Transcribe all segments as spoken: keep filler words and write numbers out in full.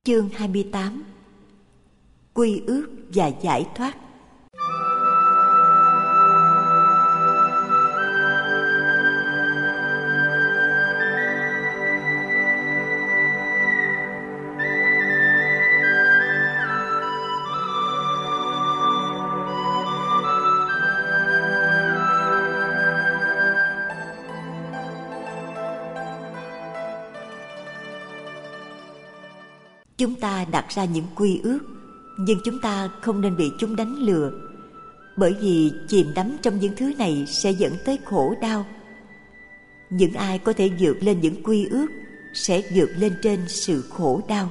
Chương hai mươi tám. Quy ước và giải thoát. Chúng ta đặt ra những quy ước, nhưng chúng ta không nên bị chúng đánh lừa, bởi vì chìm đắm trong những thứ này sẽ dẫn tới khổ đau. Những ai có thể vượt lên những quy ước sẽ vượt lên trên sự khổ đau.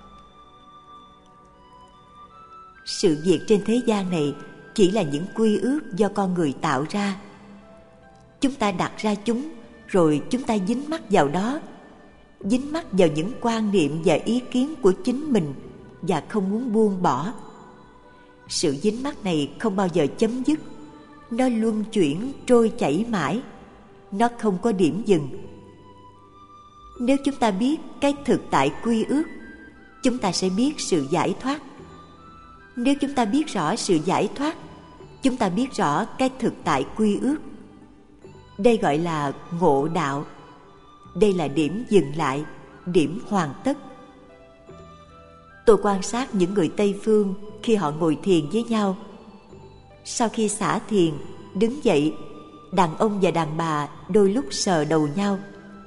Sự việc trên thế gian này chỉ là những quy ước do con người tạo ra. Chúng ta đặt ra chúng, rồi chúng ta dính mắc vào đó, dính mắc vào những quan niệm và ý kiến của chính mình và không muốn buông bỏ. Sự dính mắc này không bao giờ chấm dứt, nó luân chuyển trôi chảy mãi, nó không có điểm dừng. Nếu chúng ta biết cái thực tại quy ước, chúng ta sẽ biết sự giải thoát. Nếu chúng ta biết rõ sự giải thoát, chúng ta biết rõ cái thực tại quy ước. Đây gọi là ngộ đạo. Đây là điểm dừng lại, điểm hoàn tất. Tôi quan sát những người Tây Phương khi họ ngồi thiền với nhau. Sau khi xả thiền, đứng dậy, đàn ông và đàn bà đôi lúc sờ đầu nhau.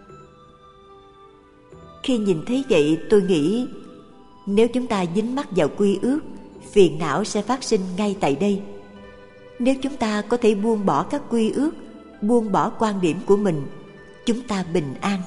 Khi nhìn thấy vậy, tôi nghĩ nếu chúng ta dính mắc vào quy ước, phiền não sẽ phát sinh ngay tại đây. Nếu chúng ta có thể buông bỏ các quy ước, buông bỏ quan điểm của mình, chúng ta bình an.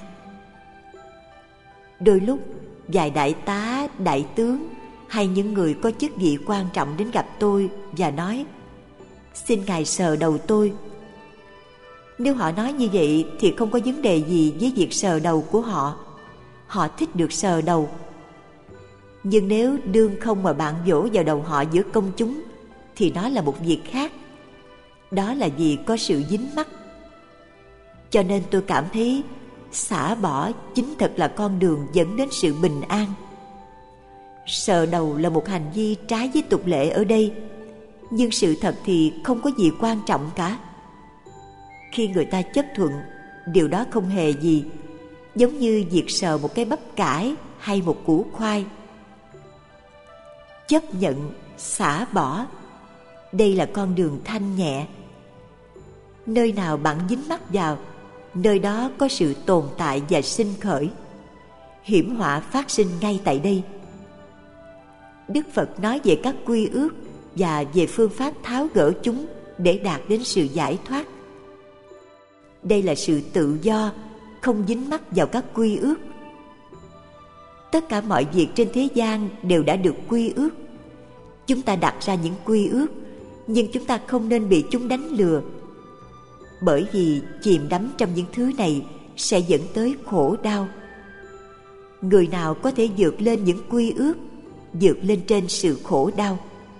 Đôi lúc vài đại tá, đại tướng hay những người có chức vị quan trọng đến gặp tôi và nói: "Xin ngài sờ đầu tôi." Nếu họ nói như vậy thì không có vấn đề gì với việc sờ đầu của họ. Họ thích được sờ đầu. Nhưng nếu đương không mà bạn vỗ vào đầu họ giữa công chúng thì nó là một việc khác. Đó là vì có sự dính mắc. Cho nên tôi cảm thấy xả bỏ chính thật là con đường dẫn đến sự bình an. Sờ đầu là một hành vi trái với tục lệ ở đây, nhưng sự thật thì không có gì quan trọng cả. Khi người ta chấp thuận, điều đó không hề gì, giống như việc sờ một cái bắp cải hay một củ khoai. Chấp nhận, xả bỏ, đây là con đường thanh nhẹ. Nơi nào bạn dính mắc vào, nơi đó có sự tồn tại và sinh khởi. Hiểm họa phát sinh ngay tại đây. Đức Phật nói về các quy ước và về phương pháp tháo gỡ chúng để đạt đến sự giải thoát. Đây là sự tự do, không dính mắc vào các quy ước. Tất cả mọi việc trên thế gian đều đã được quy ước. Chúng ta đặt ra những quy ước, nhưng chúng ta không nên bị chúng đánh lừa, bởi vì chìm đắm trong những thứ này sẽ dẫn tới khổ đau. Người nào có thể vượt lên những quy ước, vượt lên trên sự khổ đau.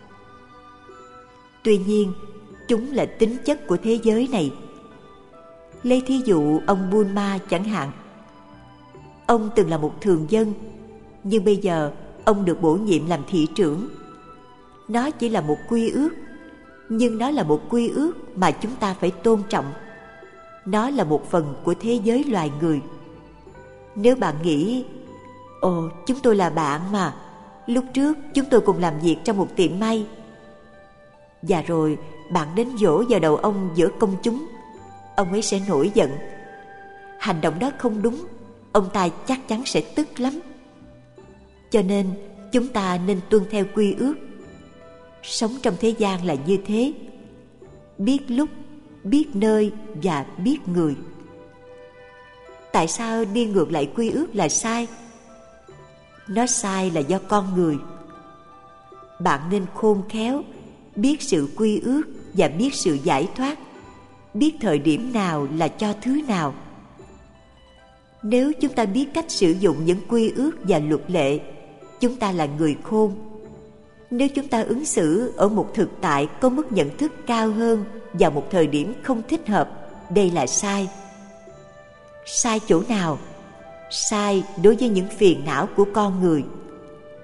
Tuy nhiên, chúng là tính chất của thế giới này. Lấy thí dụ ông Bulma chẳng hạn. Ông từng là một thường dân, nhưng bây giờ ông được bổ nhiệm làm thị trưởng. Nó chỉ là một quy ước, nhưng nó là một quy ước mà chúng ta phải tôn trọng. Nó là một phần của thế giới loài người. Nếu bạn nghĩ: "Ồ, chúng tôi là bạn mà, lúc trước chúng tôi cùng làm việc trong một tiệm may." Và rồi bạn đến vỗ vào đầu ông giữa công chúng, ông ấy sẽ nổi giận. Hành động đó không đúng, ông ta chắc chắn sẽ tức lắm. Cho nên chúng ta nên tuân theo quy ước. Sống trong thế gian là như thế. Biết lúc, biết nơi và biết người. Tại sao đi ngược lại quy ước là sai? Nó sai là do con người. Bạn nên khôn khéo, biết sự quy ước và biết sự giải thoát, biết thời điểm nào là cho thứ nào. Nếu chúng ta biết cách sử dụng những quy ước và luật lệ, chúng ta là người khôn. Nếu chúng ta ứng xử ở một thực tại có mức nhận thức cao hơn vào một thời điểm không thích hợp, đây là sai. Sai chỗ nào? Sai đối với những phiền não của con người.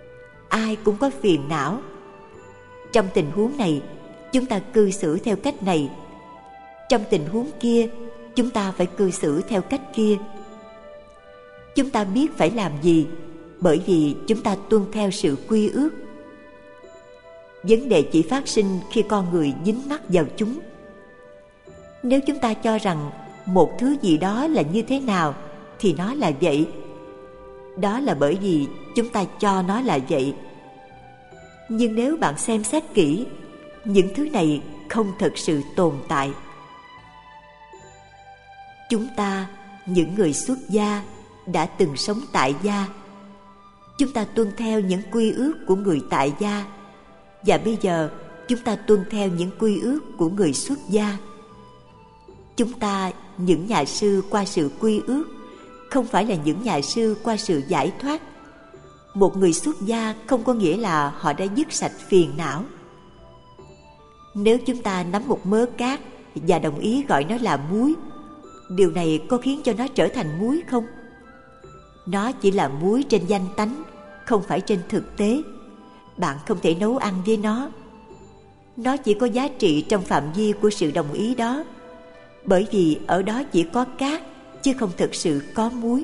ai cũng có phiền não. Trong tình huống này, chúng ta cư xử theo cách này. Trong tình huống kia, chúng ta phải cư xử theo cách kia. Chúng ta biết phải làm gì, bởi vì chúng ta tuân theo sự quy ước. Vấn đề chỉ phát sinh khi con người dính mắc vào chúng. Nếu chúng ta cho rằng một thứ gì đó là như thế nào, thì nó là vậy. Đó là bởi vì chúng ta cho nó là vậy. Nhưng nếu bạn xem xét kỹ, những thứ này không thực sự tồn tại. Chúng ta, những người xuất gia, đã từng sống tại gia. Chúng ta tuân theo những quy ước của người tại gia, và bây giờ chúng ta tuân theo những quy ước của người xuất gia. Chúng ta, những nhà sư qua sự quy ước, không phải là những nhà sư qua sự giải thoát. Một người xuất gia không có nghĩa là họ đã dứt sạch phiền não. Nếu chúng ta nắm một mớ cát và đồng ý gọi nó là muối, điều này có khiến cho nó trở thành muối không? Nó chỉ là muối trên danh tánh, không phải trên thực tế. Bạn không thể nấu ăn với nó. Nó chỉ có giá trị trong phạm vi của sự đồng ý đó, bởi vì ở đó chỉ có cát, chứ không thực sự có muối.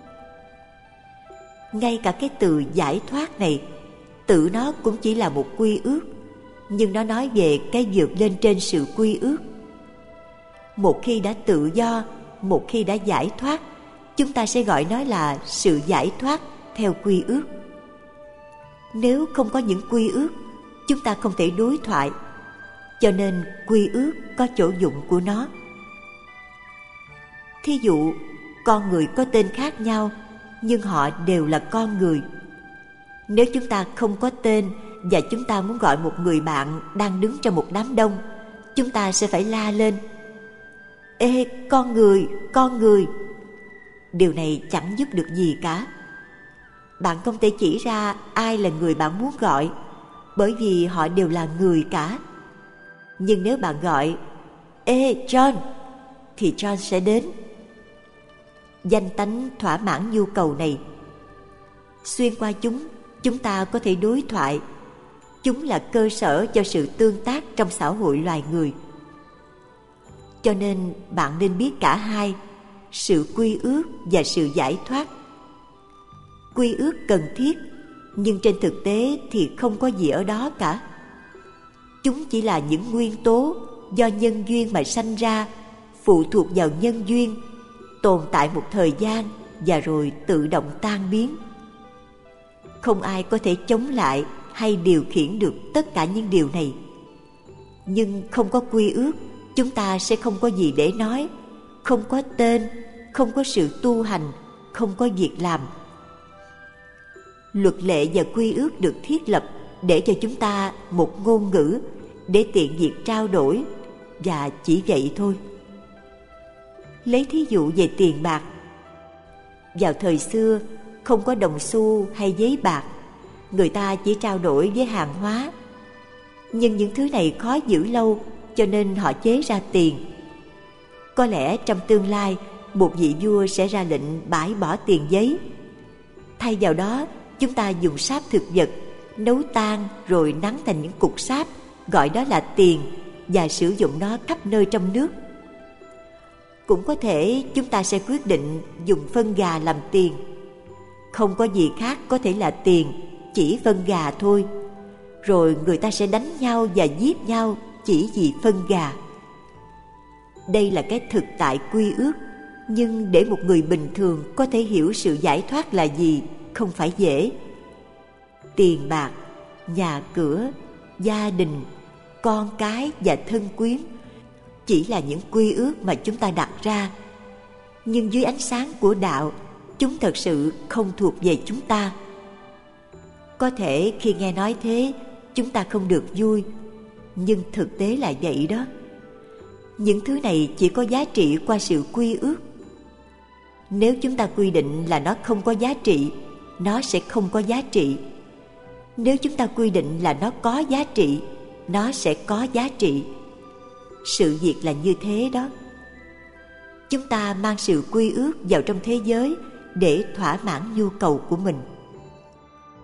Ngay cả cái từ giải thoát này, tự nó cũng chỉ là một quy ước, nhưng nó nói về cái vượt lên trên sự quy ước. Một khi đã tự do, một khi đã giải thoát, chúng ta sẽ gọi nó là sự giải thoát theo quy ước. Nếu không có những quy ước, chúng ta không thể đối thoại, cho nên quy ước có chỗ dụng của nó. Thí dụ, con người có tên khác nhau, nhưng họ đều là con người. Nếu chúng ta không có tên và chúng ta muốn gọi một người bạn đang đứng trong một đám đông, chúng ta sẽ phải la lên: Ê, con người, con người! Điều này chẳng giúp được gì cả. Bạn không thể chỉ ra ai là người bạn muốn gọi, bởi vì họ đều là người cả. Nhưng nếu bạn gọi: Ê, John! thì John sẽ đến. Danh tánh thỏa mãn nhu cầu này. Xuyên qua chúng, chúng ta có thể đối thoại. Chúng là cơ sở cho sự tương tác trong xã hội loài người. Cho nên bạn nên biết cả hai, sự quy ước và sự giải thoát. Quy ước cần thiết, nhưng trên thực tế thì không có gì ở đó cả. Chúng chỉ là những nguyên tố do nhân duyên mà sanh ra, phụ thuộc vào nhân duyên, tồn tại một thời gian và rồi tự động tan biến. Không ai có thể chống lại hay điều khiển được tất cả những điều này. Nhưng không có quy ước, chúng ta sẽ không có gì để nói, không có tên, không có sự tu hành, không có việc làm. Luật lệ và quy ước được thiết lập để cho chúng ta một ngôn ngữ để tiện việc trao đổi, và chỉ vậy thôi. Lấy thí dụ về tiền bạc. Vào thời xưa, không có đồng xu hay giấy bạc, người ta chỉ trao đổi với hàng hóa. Nhưng những thứ này khó giữ lâu, cho nên họ chế ra tiền. Có lẽ trong tương lai, một vị vua sẽ ra lệnh bãi bỏ tiền giấy. Thay vào đó, chúng ta dùng sáp thực vật, nấu tan rồi nắn thành những cục sáp, gọi đó là tiền, và sử dụng nó khắp nơi trong nước. Cũng có thể chúng ta sẽ quyết định dùng phân gà làm tiền. Không có gì khác có thể là tiền, chỉ phân gà thôi. Rồi người ta sẽ đánh nhau và giết nhau chỉ vì phân gà. Đây là cái thực tại quy ước, nhưng để một người bình thường có thể hiểu sự giải thoát là gì không phải dễ. Tiền bạc, nhà cửa, gia đình, con cái và thân quyến chỉ là những quy ước mà chúng ta đặt ra. Nhưng dưới ánh sáng của đạo, chúng thật sự không thuộc về chúng ta. Có thể khi nghe nói thế, chúng ta không được vui, nhưng thực tế là vậy đó. Những thứ này chỉ có giá trị qua sự quy ước. Nếu chúng ta quy định là nó không có giá trị, nó sẽ không có giá trị. Nếu chúng ta quy định là nó có giá trị, nó sẽ có giá trị. Sự việc là như thế đó. Chúng ta mang sự quy ước vào trong thế giới để thỏa mãn nhu cầu của mình.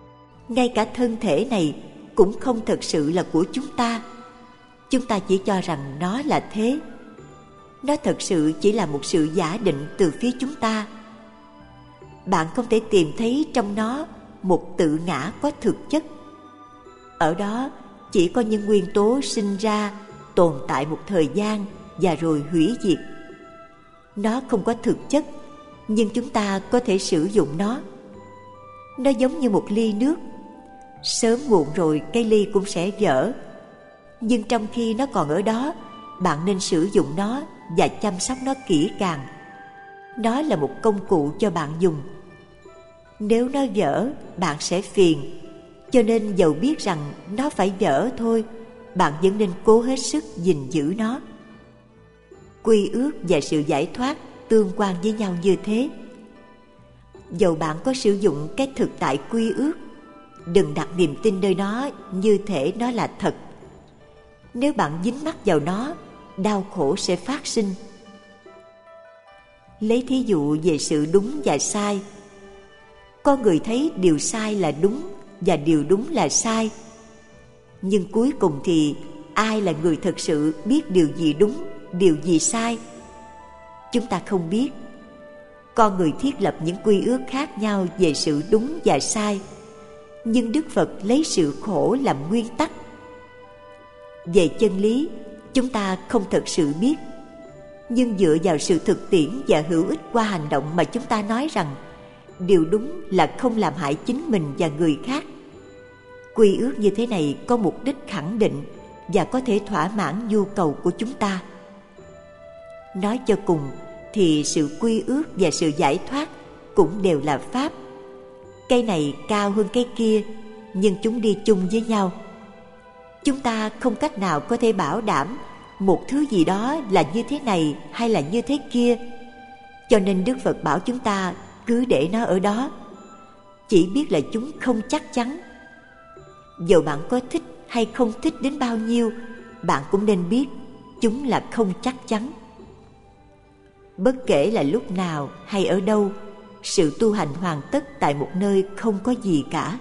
ngay cả thân thể này cũng không thật sự là của chúng ta. Chúng ta chỉ cho rằng nó là thế. Nó thật sự chỉ là một sự giả định từ phía chúng ta. Bạn không thể tìm thấy trong nó một tự ngã có thực chất. Ở đó chỉ có những nguyên tố sinh ra, tồn tại một thời gian và rồi hủy diệt. Nó không có thực chất, nhưng chúng ta có thể sử dụng nó. Nó giống như một ly nước. Sớm muộn rồi cái ly cũng sẽ vỡ. Nhưng trong khi nó còn ở đó, bạn nên sử dụng nó và chăm sóc nó kỹ càng. Nó là một công cụ cho bạn dùng. Nếu nó vỡ, bạn sẽ phiền. Cho nên dầu biết rằng nó phải vỡ thôi, bạn vẫn nên cố hết sức gìn giữ nó. Quy ước và sự giải thoát tương quan với nhau như thế. Dầu bạn có sử dụng cái thực tại quy ước, đừng đặt niềm tin nơi nó như thể nó là thật. Nếu bạn dính mắc vào nó, đau khổ sẽ phát sinh. Lấy thí dụ về sự đúng và sai. Có người thấy điều sai là đúng và điều đúng là sai. Nhưng cuối cùng thì ai là người thực sự biết điều gì đúng, điều gì sai? Chúng ta không biết. Con người thiết lập những quy ước khác nhau về sự đúng và sai. Nhưng Đức Phật lấy sự khổ làm nguyên tắc. Về chân lý, chúng ta không thật sự biết. Nhưng dựa vào sự thực tiễn và hữu ích qua hành động mà chúng ta nói rằng điều đúng là không làm hại chính mình và người khác. Quy ước như thế này có mục đích khẳng định và có thể thỏa mãn nhu cầu của chúng ta. Nói cho cùng thì sự quy ước và sự giải thoát cũng đều là pháp. Cây này cao hơn cái kia, nhưng chúng đi chung với nhau. Chúng ta không cách nào có thể bảo đảm một thứ gì đó là như thế này hay là như thế kia. Cho nên Đức Phật bảo chúng ta cứ để nó ở đó. Chỉ biết là chúng không chắc chắn. Dầu bạn có thích hay không thích đến bao nhiêu, bạn cũng nên biết chúng là không chắc chắn. Bất kể là lúc nào hay ở đâu, sự tu hành hoàn tất tại một nơi không có gì cả.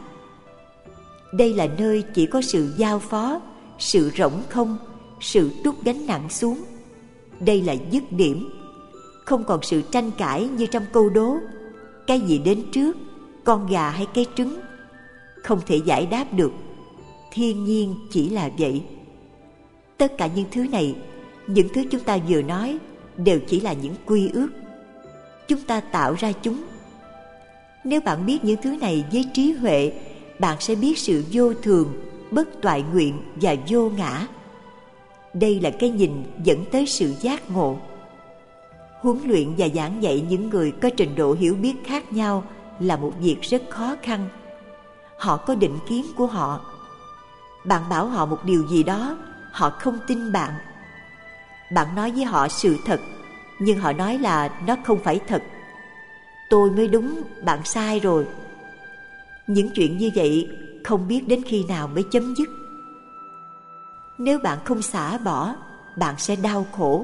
Đây là nơi chỉ có sự giao phó, sự rỗng không, sự trút gánh nặng xuống. Đây là dứt điểm. Không còn sự tranh cãi như trong câu đố. Cái gì đến trước, con gà hay cái trứng? Không thể giải đáp được. Thiên nhiên chỉ là vậy. Tất cả những thứ này, những thứ chúng ta vừa nói, đều chỉ là những quy ước. Chúng ta tạo ra chúng. Nếu bạn biết những thứ này với trí huệ, bạn sẽ biết sự vô thường, bất toại nguyện và vô ngã. Đây là cái nhìn dẫn tới sự giác ngộ. Huấn luyện và giảng dạy những người có trình độ hiểu biết khác nhau là một việc rất khó khăn. Họ có định kiến của họ. Bạn bảo họ một điều gì đó, họ không tin bạn. Bạn nói với họ sự thật, nhưng họ nói là nó không phải thật. Tôi mới đúng, bạn sai rồi. Những chuyện như vậy không biết đến khi nào mới chấm dứt. Nếu bạn không xả bỏ, bạn sẽ đau khổ.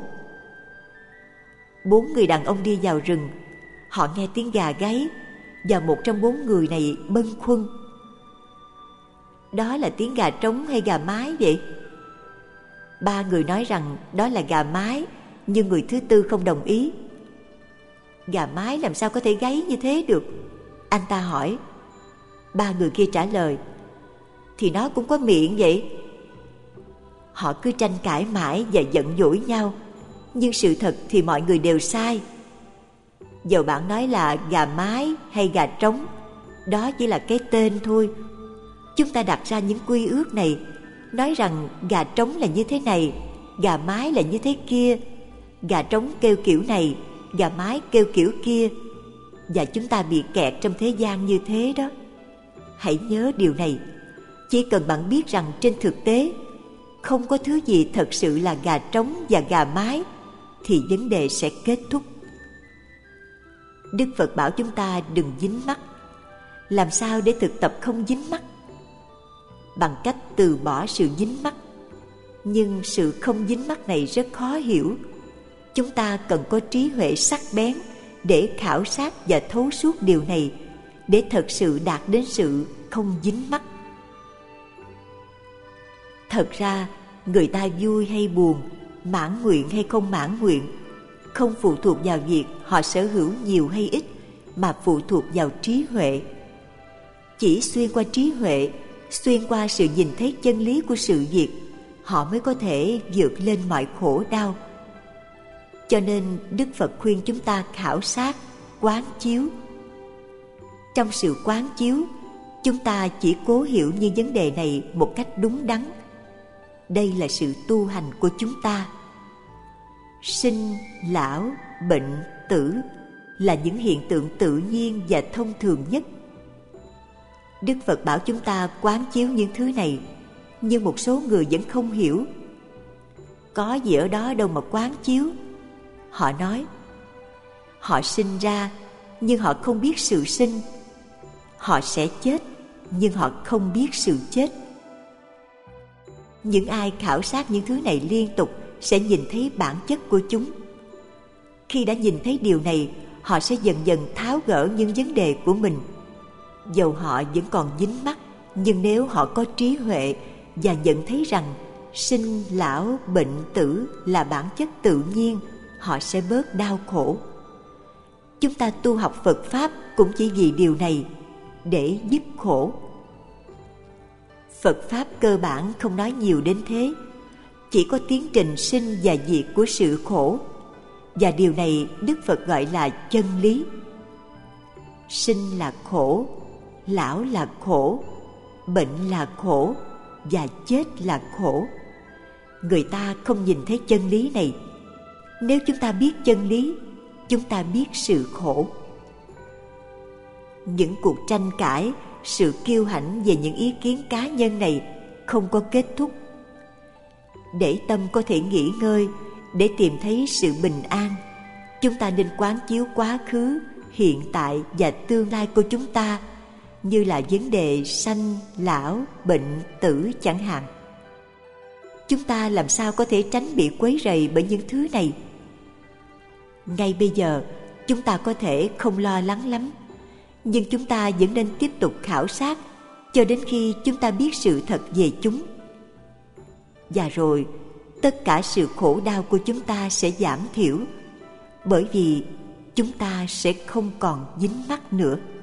Bốn người đàn ông đi vào rừng. Họ nghe tiếng gà gáy, và một trong bốn người này bâng khuâng. Đó là tiếng gà trống hay gà mái vậy? Ba người nói rằng đó là gà mái, nhưng người thứ tư không đồng ý. Gà mái làm sao có thể gáy như thế được? Anh ta hỏi. Ba người kia trả lời, thì nó cũng có miệng vậy. Họ cứ tranh cãi mãi và giận dỗi nhau, nhưng sự thật thì mọi người đều sai. Dầu bạn nói là gà mái hay gà trống, đó chỉ là cái tên thôi. Chúng ta đặt ra những quy ước này, nói rằng gà trống là như thế này, gà mái là như thế kia. Gà trống kêu kiểu này, gà mái kêu kiểu kia. Và chúng ta bị kẹt trong thế gian như thế đó. Hãy nhớ điều này. Chỉ cần bạn biết rằng trên thực tế không có thứ gì thật sự là gà trống và gà mái, thì vấn đề sẽ kết thúc. Đức Phật bảo chúng ta đừng dính mắc. Làm sao để thực tập không dính mắc? Bằng cách từ bỏ sự dính mắc. Nhưng sự không dính mắc này rất khó hiểu. Chúng ta cần có trí huệ sắc bén để khảo sát và thấu suốt điều này, để thật sự đạt đến sự không dính mắc. Thật ra, người ta vui hay buồn, mãn nguyện hay không mãn nguyện, không phụ thuộc vào việc họ sở hữu nhiều hay ít, mà phụ thuộc vào trí huệ. Chỉ xuyên qua trí huệ, xuyên qua sự nhìn thấy chân lý của sự việc, họ mới có thể vượt lên mọi khổ đau. Cho nên Đức Phật khuyên chúng ta khảo sát, quán chiếu. Trong sự quán chiếu, chúng ta chỉ cố hiểu những vấn đề này một cách đúng đắn. Đây là sự tu hành của chúng ta. Sinh, lão, bệnh, tử là những hiện tượng tự nhiên và thông thường nhất. Đức Phật bảo chúng ta quán chiếu những thứ này, nhưng một số người vẫn không hiểu. Có gì ở đó đâu mà quán chiếu. Họ nói, họ sinh ra nhưng họ không biết sự sinh. Họ sẽ chết nhưng họ không biết sự chết. Những ai khảo sát những thứ này liên tục sẽ nhìn thấy bản chất của chúng. Khi đã nhìn thấy điều này, họ sẽ dần dần tháo gỡ những vấn đề của mình. Dầu họ vẫn còn dính mắc, nhưng nếu họ có trí huệ và nhận thấy rằng sinh, lão, bệnh, tử là bản chất tự nhiên, họ sẽ bớt đau khổ. Chúng ta tu học Phật Pháp cũng chỉ vì điều này, để dứt khổ. Phật Pháp cơ bản không nói nhiều đến thế, chỉ có tiến trình sinh và diệt của sự khổ, và điều này Đức Phật gọi là chân lý. Sinh là khổ, lão là khổ, bệnh là khổ, và chết là khổ. Người ta không nhìn thấy chân lý này. Nếu chúng ta biết chân lý, chúng ta biết sự khổ. Những cuộc tranh cãi, sự kiêu hãnh về những ý kiến cá nhân này không có kết thúc. Để tâm có thể nghỉ ngơi, để tìm thấy sự bình an, chúng ta nên quán chiếu quá khứ, hiện tại và tương lai của chúng ta, như là vấn đề sanh, lão, bệnh, tử chẳng hạn. Chúng ta làm sao có thể tránh bị quấy rầy bởi những thứ này? Ngay bây giờ, chúng ta có thể không lo lắng lắm, nhưng chúng ta vẫn nên tiếp tục khảo sát cho đến khi chúng ta biết sự thật về chúng. Và rồi, tất cả sự khổ đau của chúng ta sẽ giảm thiểu, bởi vì chúng ta sẽ không còn dính mắc nữa.